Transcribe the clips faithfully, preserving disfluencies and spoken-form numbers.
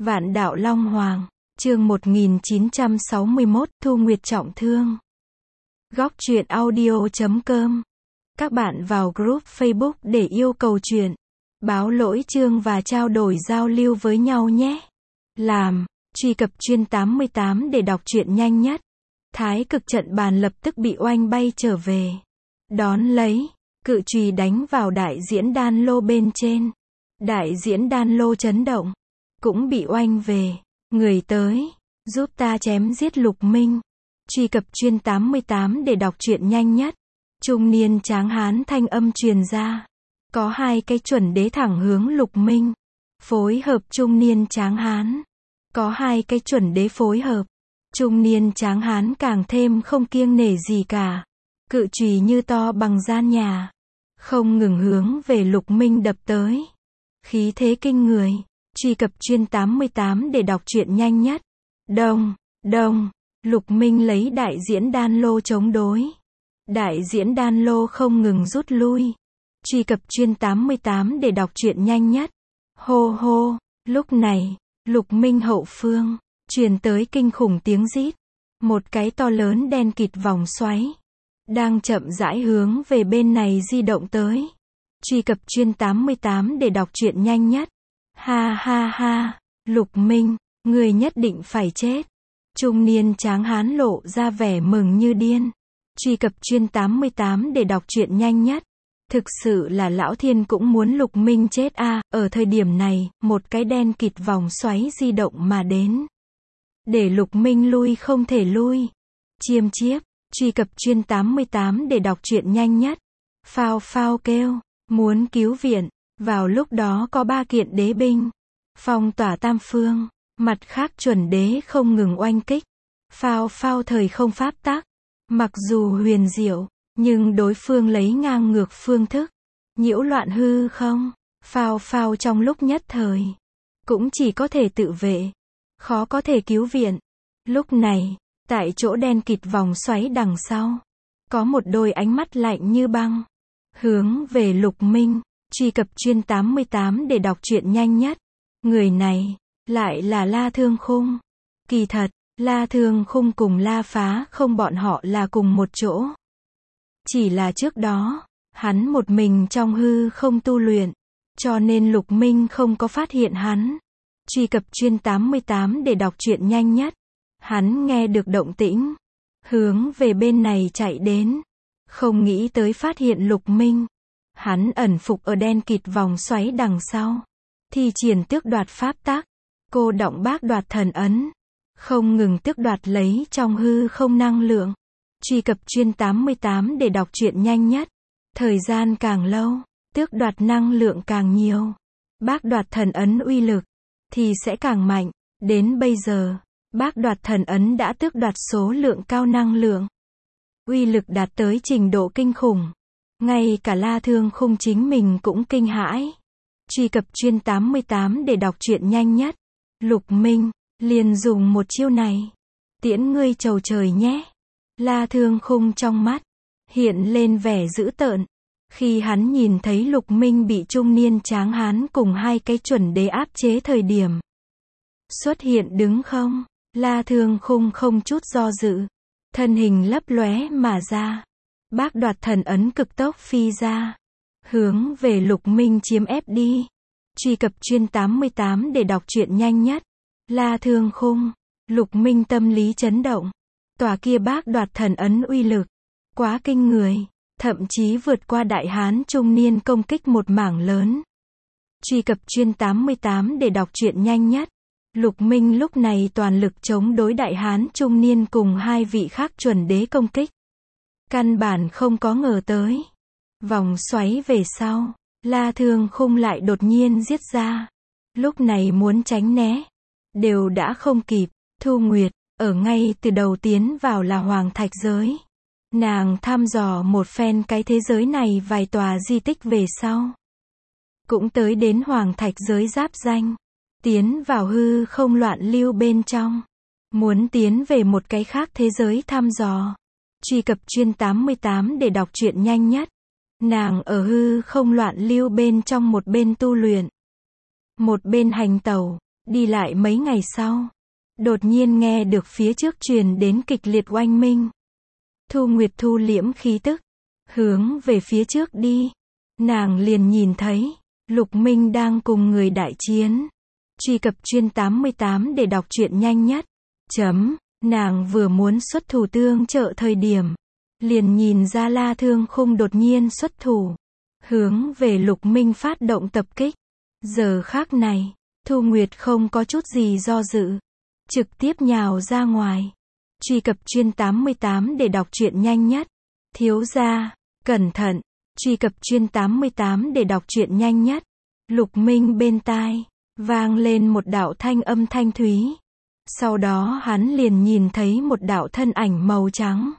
Vạn đạo Long Hoàng, chương một nghìn chín trăm sáu mươi mốt, Thu Nguyệt trọng thương. Góc truyện audio chấm com. Các bạn vào group Facebook để yêu cầu truyện, báo lỗi chương và trao đổi giao lưu với nhau nhé. Làm, truy cập chuyên tám mươi tám để đọc truyện nhanh nhất. Thái cực trận bàn lập tức bị oanh bay trở về. Đón lấy, cự chùy đánh vào đại diễn đan lô bên trên. Đại diễn đan lô chấn động, cũng bị oanh về. Người tới, giúp ta chém giết Lục Minh. Truy cập chuyên tám mươi tám để đọc truyện nhanh nhất. Trung niên tráng hán thanh âm truyền ra. Có hai cái chuẩn đế thẳng hướng Lục Minh. Phối hợp trung niên tráng hán. Có hai cái chuẩn đế phối hợp. Trung niên tráng hán càng thêm không kiêng nể gì cả. Cự chùy như to bằng gian nhà. Không ngừng hướng về Lục Minh đập tới. Khí thế kinh người. Truy cập chuyên tám mươi tám để đọc truyện nhanh nhất. Đông, đông, Lục Minh lấy đại diễn đan lô chống đối. Đại diễn đan lô không ngừng rút lui. Truy cập chuyên tám mươi tám để đọc truyện nhanh nhất. Hô hô, lúc này, Lục Minh hậu phương, truyền tới kinh khủng tiếng rít. Một cái to lớn đen kịt vòng xoáy, đang chậm rãi hướng về bên này di động tới. Truy cập chuyên tám mươi tám để đọc truyện nhanh nhất. Ha ha ha, Lục Minh, người nhất định phải chết. Trung niên tráng hán lộ ra vẻ mừng như điên. Truy cập chuyên tám mươi tám để đọc truyện nhanh nhất. Thực sự là lão thiên cũng muốn Lục Minh chết a. À, ở thời điểm này, một cái đen kịt vòng xoáy di động mà đến. Để Lục Minh lui không thể lui. Chiêm chiếp, truy cập chuyên tám mươi tám để đọc truyện nhanh nhất. Phao phao kêu, muốn cứu viện. Vào lúc đó có ba kiện đế binh, phong tỏa tam phương, mặt khác chuẩn đế không ngừng oanh kích. Phao phao thời không pháp tắc, mặc dù huyền diệu, nhưng đối phương lấy ngang ngược phương thức, nhiễu loạn hư không. Phao phao trong lúc nhất thời, cũng chỉ có thể tự vệ, khó có thể cứu viện. Lúc này, tại chỗ đen kịt vòng xoáy đằng sau, có một đôi ánh mắt lạnh như băng, hướng về Lục Minh. Truy cập chuyên tám mươi tám để đọc truyện nhanh nhất. Người này, lại là La Thương Khung. Kỳ thật, La Thương Khung cùng La Phá không bọn họ là cùng một chỗ. Chỉ là trước đó, hắn một mình trong hư không tu luyện, cho nên Lục Minh không có phát hiện hắn. Truy cập chuyên tám mươi tám để đọc truyện nhanh nhất. Hắn nghe được động tĩnh, hướng về bên này chạy đến. Không nghĩ tới phát hiện Lục Minh. Hắn ẩn phục ở đen kịt vòng xoáy đằng sau. Thi triển tước đoạt pháp tắc. Cô động bác đoạt thần ấn. Không ngừng tước đoạt lấy trong hư không năng lượng. Truy cập chuyên tám mươi tám để đọc truyện nhanh nhất. Thời gian càng lâu, tước đoạt năng lượng càng nhiều. Bác đoạt thần ấn uy lực, thì sẽ càng mạnh. Đến bây giờ, bác đoạt thần ấn đã tước đoạt số lượng cao năng lượng. Uy lực đạt tới trình độ kinh khủng. Ngay cả La Thương Khung chính mình cũng kinh hãi. Truy cập chuyên tám mươi tám để đọc truyện nhanh nhất. Lục Minh, liền dùng một chiêu này. Tiễn ngươi chầu trời nhé. La Thương Khung trong mắt, hiện lên vẻ dữ tợn. Khi hắn nhìn thấy Lục Minh bị trung niên tráng hán cùng hai cái chuẩn đế áp chế thời điểm. Xuất hiện đứng không? La Thương Khung không chút do dự. Thân hình lấp lóe mà ra. Bác đoạt thần ấn cực tốc phi ra, hướng về Lục Minh chiếm ép đi. Truy cập chuyên tám mươi tám để đọc truyện nhanh nhất. La Thương Khung, Lục Minh tâm lý chấn động. Tòa kia bác đoạt thần ấn uy lực, quá kinh người, thậm chí vượt qua đại hán trung niên công kích một mảng lớn. Truy cập chuyên tám mươi tám để đọc truyện nhanh nhất. Lục Minh lúc này toàn lực chống đối đại hán trung niên cùng hai vị khác chuẩn đế công kích. Căn bản không có ngờ tới. Vòng xoáy về sau, La Thương Khung lại đột nhiên giết ra. Lúc này muốn tránh né, đều đã không kịp. Thu Nguyệt, ở ngay từ đầu tiến vào là Hoàng Thạch giới. Nàng thăm dò một phen cái thế giới này vài tòa di tích về sau. Cũng tới đến Hoàng Thạch giới giáp danh. Tiến vào hư không loạn lưu bên trong. Muốn tiến về một cái khác thế giới thăm dò. Truy cập chuyên tám mươi tám để đọc truyện nhanh nhất. Nàng ở hư không loạn lưu bên trong một bên tu luyện. Một bên hành tẩu, Đi lại mấy ngày sau, đột nhiên nghe được phía trước truyền đến kịch liệt oanh minh. Thu Nguyệt thu liễm khí tức, hướng về phía trước đi. Nàng liền nhìn thấy, Lục Minh đang cùng người đại chiến. Truy cập chuyên tám mươi tám để đọc truyện nhanh nhất. Chấm, nàng vừa muốn xuất thủ tương trợ thời điểm. Liền nhìn ra La Thương Khung đột nhiên xuất thủ. Hướng về Lục Minh phát động tập kích. Giờ khắc này, Thu Nguyệt không có chút gì do dự. Trực tiếp nhào ra ngoài. Truy cập chuyên tám mươi tám để đọc truyện nhanh nhất. Thiếu gia, cẩn thận. Truy cập chuyên tám mươi tám để đọc truyện nhanh nhất. Lục Minh bên tai, vang lên một đạo thanh âm thanh thúy. Sau đó hắn liền nhìn thấy một đạo thân ảnh màu trắng.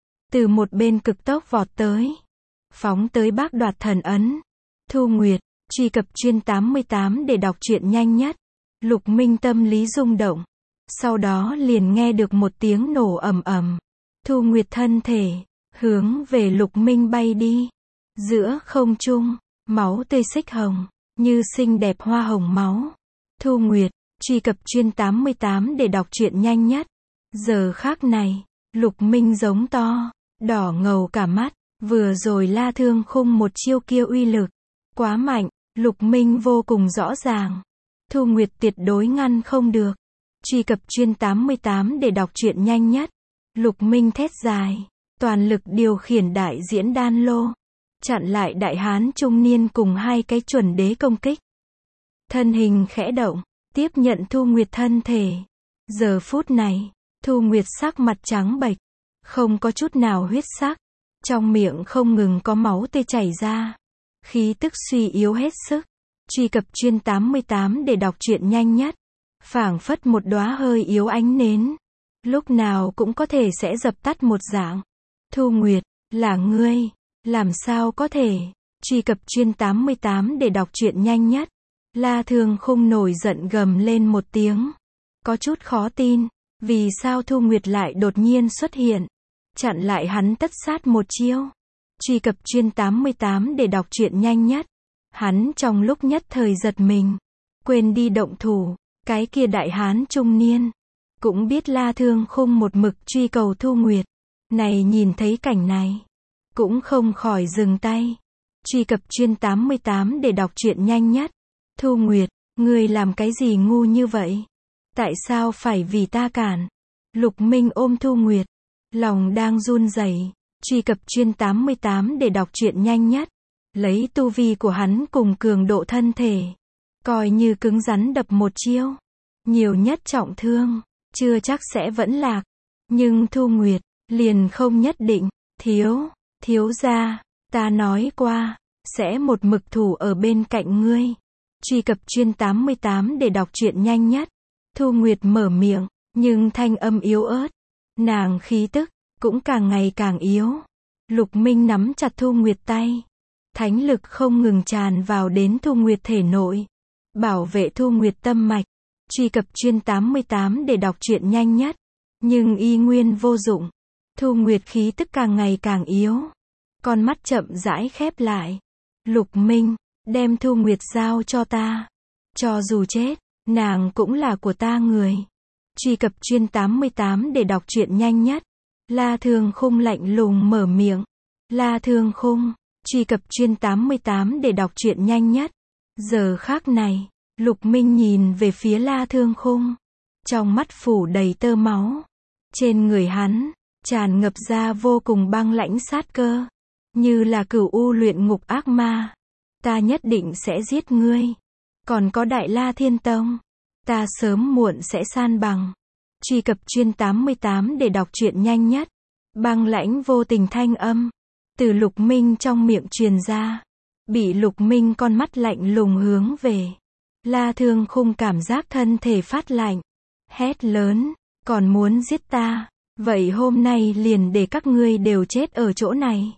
Từ một bên cực tốc vọt tới. Phóng tới bác đoạt thần ấn. Thu Nguyệt, truy cập chuyên tám mươi tám để đọc truyện nhanh nhất. Lục Minh tâm lý rung động. Sau đó liền nghe được một tiếng nổ ầm ầm. Thu Nguyệt thân thể, hướng về Lục Minh bay đi. Giữa không trung, máu tươi xích hồng, như xinh đẹp hoa hồng máu. Thu Nguyệt, truy cập chuyên tám mươi tám để đọc truyện nhanh nhất. Giờ khắc này, Lục Minh giống to, đỏ ngầu cả mắt. Vừa rồi La Thương Khung một chiêu kia uy lực quá mạnh, Lục Minh vô cùng rõ ràng. Thu Nguyệt tuyệt đối ngăn không được. Truy cập chuyên tám mươi tám để đọc truyện nhanh nhất. Lục Minh thét dài, toàn lực điều khiển đại diễn đan lô, chặn lại đại hán trung niên cùng hai cái chuẩn đế công kích. Thân hình khẽ động, tiếp nhận Thu Nguyệt thân thể. Giờ phút này, Thu Nguyệt sắc mặt trắng bệch, không có chút nào huyết sắc, trong miệng không ngừng có máu tươi chảy ra, khí tức suy yếu hết sức. Truy cập chuyên tám mươi tám để đọc truyện nhanh nhất. Phảng phất một đóa hơi yếu ánh nến, lúc nào cũng có thể sẽ dập tắt một dạng. Thu Nguyệt, là ngươi, làm sao có thể? Truy cập chuyên tám mươi tám để đọc truyện nhanh nhất. La Thương Khung nổi giận gầm lên một tiếng, có chút khó tin, vì sao Thu Nguyệt lại đột nhiên xuất hiện, chặn lại hắn tất sát một chiêu. Truy cập chuyên tám mươi tám để đọc truyện nhanh nhất. Hắn trong lúc nhất thời giật mình, quên đi động thủ. Cái kia đại hán trung niên, cũng biết La Thương Khung một mực truy cầu Thu Nguyệt. Này nhìn thấy cảnh này, cũng không khỏi dừng tay. Truy cập chuyên tám mươi tám để đọc truyện nhanh nhất. Thu Nguyệt, ngươi làm cái gì ngu như vậy? Tại sao phải vì ta cản? Lục Minh ôm Thu Nguyệt, lòng đang run rẩy. Truy cập chuyên tám mươi tám để đọc truyện nhanh nhất. Lấy tu vi của hắn cùng cường độ thân thể, coi như cứng rắn đập một chiêu, nhiều nhất trọng thương, chưa chắc sẽ vẫn lạc. Nhưng Thu Nguyệt, liền không nhất định. Thiếu, thiếu gia, ta nói qua, sẽ một mực thủ ở bên cạnh ngươi. Truy cập chuyên tám mươi tám để đọc truyện nhanh nhất. Thu Nguyệt mở miệng, nhưng thanh âm yếu ớt. Nàng khí tức, cũng càng ngày càng yếu. Lục Minh nắm chặt Thu Nguyệt tay. Thánh lực không ngừng tràn vào đến Thu Nguyệt thể nội. Bảo vệ Thu Nguyệt tâm mạch. Truy cập chuyên tám mươi tám để đọc truyện nhanh nhất. Nhưng y nguyên vô dụng. Thu Nguyệt khí tức càng ngày càng yếu. Con mắt chậm rãi khép lại. Lục Minh, đem Thu Nguyệt giao cho ta. Cho dù chết, nàng cũng là của ta người. Truy cập chuyên tám mươi tám để đọc truyện nhanh nhất. La Thương Khung lạnh lùng mở miệng. La Thương Khung, truy cập chuyên tám mươi tám để đọc truyện nhanh nhất. Giờ khắc này, Lục Minh nhìn về phía La Thương Khung. Trong mắt phủ đầy tơ máu. Trên người hắn, tràn ngập ra vô cùng băng lãnh sát cơ. Như là cửu u luyện ngục ác ma. Ta nhất định sẽ giết ngươi. Còn có Đại La Thiên Tông, ta sớm muộn sẽ san bằng. Truy cập chuyên tám mươi tám để đọc truyện nhanh nhất. Băng lãnh vô tình thanh âm, từ Lục Minh trong miệng truyền ra. Bị Lục Minh con mắt lạnh lùng hướng về. La Thương Khung cảm giác thân thể phát lạnh. Hét lớn, còn muốn giết ta? Vậy hôm nay liền để các ngươi đều chết ở chỗ này.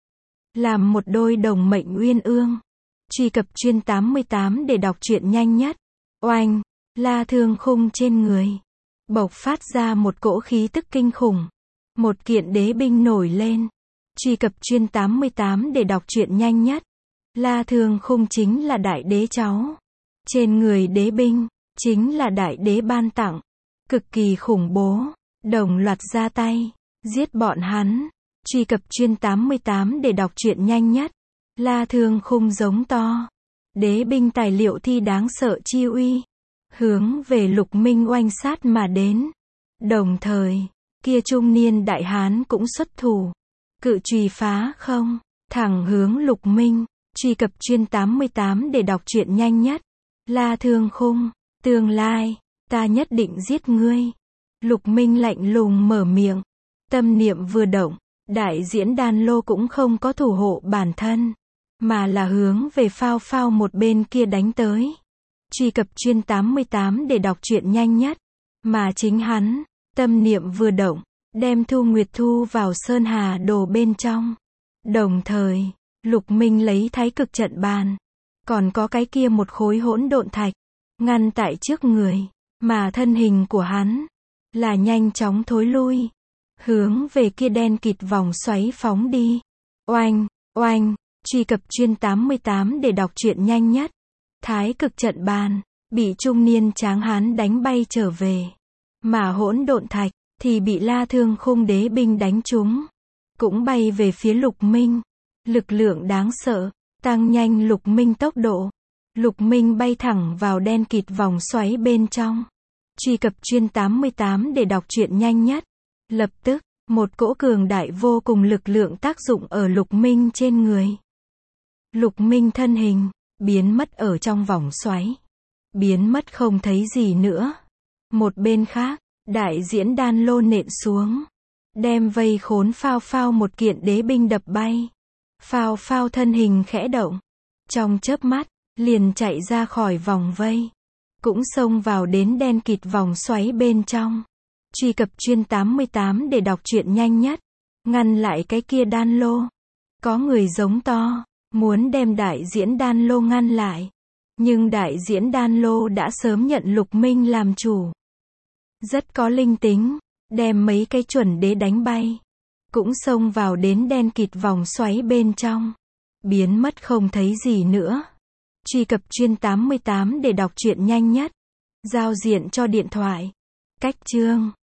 Làm một đôi đồng mệnh uyên ương. Truy cập chuyên tám mươi tám để đọc truyện nhanh nhất. Oanh, La Thương Khung trên người bộc phát ra một cỗ khí tức kinh khủng. Một kiện đế binh nổi lên. Truy cập chuyên tám mươi tám để đọc truyện nhanh nhất. La Thương Khung chính là đại đế cháu. Trên người đế binh, chính là đại đế ban tặng. Cực kỳ khủng bố. Đồng loạt ra tay. Giết bọn hắn. Truy cập chuyên tám mươi tám để đọc truyện nhanh nhất. La Thương Khung giống to. Đế binh tài liệu thi đáng sợ chi uy. Hướng về Lục Minh oanh sát mà đến. Đồng thời, kia trung niên đại hán cũng xuất thủ. Cự chùy phá không. Thẳng hướng Lục Minh. Truy cập chuyên tám mươi tám để đọc truyện nhanh nhất. La Thương Khung. Tương lai, ta nhất định giết ngươi. Lục Minh lạnh lùng mở miệng. Tâm niệm vừa động. Đại diễn đan lô cũng không có thủ hộ bản thân. Mà là hướng về phao phao một bên kia đánh tới. Truy cập chuyên tám mươi tám để đọc truyện nhanh nhất. Mà chính hắn, tâm niệm vừa động, đem Thu Nguyệt thu vào Sơn Hà Đồ bên trong. Đồng thời, Lục Minh lấy Thái Cực trận bàn. Còn có cái kia một khối hỗn độn thạch. Ngăn tại trước người. Mà thân hình của hắn, là nhanh chóng thối lui. Hướng về kia đen kịt vòng xoáy phóng đi. Oanh, oanh. Truy cập chuyên tám mươi tám để đọc truyện nhanh nhất. Thái Cực trận bàn, bị trung niên tráng hán đánh bay trở về. Mà hỗn độn thạch, thì bị La Thương Khung đế binh đánh trúng. Cũng bay về phía Lục Minh. Lực lượng đáng sợ, tăng nhanh Lục Minh tốc độ. Lục Minh bay thẳng vào đen kịt vòng xoáy bên trong. Truy cập chuyên tám mươi tám để đọc truyện nhanh nhất. Lập tức, một cỗ cường đại vô cùng lực lượng tác dụng ở Lục Minh trên người. Lục Minh thân hình, biến mất ở trong vòng xoáy. Biến mất không thấy gì nữa. Một bên khác, đại diễn đan lô nện xuống. Đem vây khốn phao phao một kiện đế binh đập bay. Phao phao thân hình khẽ động. Trong chớp mắt, liền chạy ra khỏi vòng vây. Cũng xông vào đến đen kịt vòng xoáy bên trong. Truy cập chuyên tám mươi tám để đọc truyện nhanh nhất. Ngăn lại cái kia đan lô. Có người giống to. Muốn đem đại diễn đan lô ngăn lại. Nhưng đại diễn đan lô đã sớm nhận Lục Minh làm chủ. Rất có linh tính. Đem mấy cái chuẩn đế đánh bay. Cũng xông vào đến đen kịt vòng xoáy bên trong. Biến mất không thấy gì nữa. Truy cập chuyên tám mươi tám để đọc truyện nhanh nhất. Giao diện cho điện thoại. Cách chương